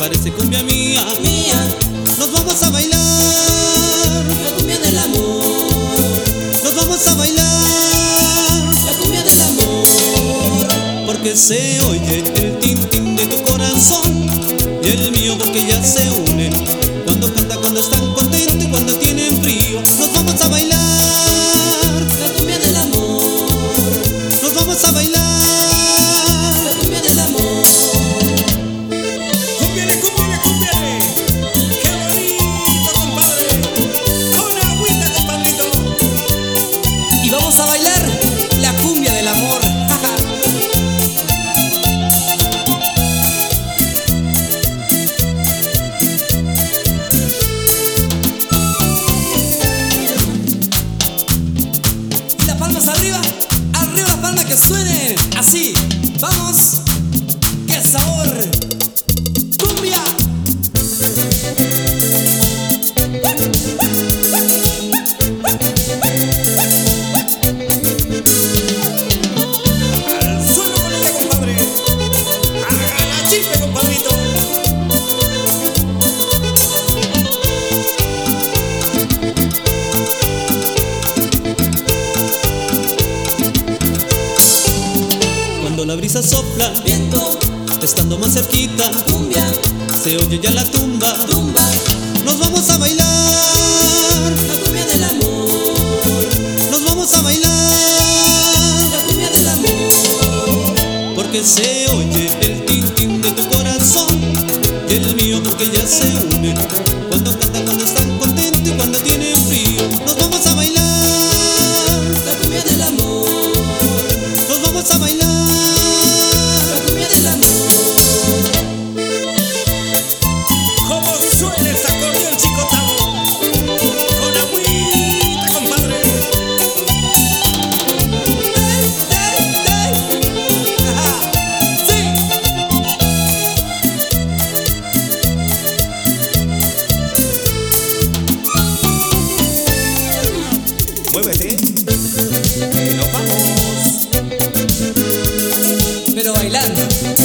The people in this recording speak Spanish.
parece cumbia mía, mía, nos vamos a bailar, la cumbia del amor, nos vamos a bailar, la cumbia del amor. porque se oye el tintín de tu corazón y el mío porque ya se unen, cuando canta, cuando están contentos y cuando tienen frío. Nos vamos a bailar, La cumbia del amor, nos vamos a bailar, la cumbia del amor. Cúmbiale, cúmbiale, cúmbiale. Qué bonito, compadre. Con agüita, compadrito. Y vamos a bailar la cumbia del amor. Y las palmas arriba, arriba las palmas que suenen así. Vamos, qué sabor. Cumbia. Al suelo con ella, compadre. Haga la chispa, compadrito. cuando la brisa sopla, Viento, estando más cerquita, cumbia, se oye ya la tumba. tumba, Nos vamos a bailar, la cumbia del amor, nos vamos a bailar, la cumbia del amor. porque se oye el tintín de tu corazón y el mío porque ya se unen, cuando cantan, cuando están contentos y cuando tienen frío. Nos vamos a bailar, La cumbia del amor, nos vamos a bailar, la cumbia del amor. Como suena este acordeón chicotado. Con agüita, compadre. Ajá. Sí. Muévete. Que nos vamos. Pero bailando.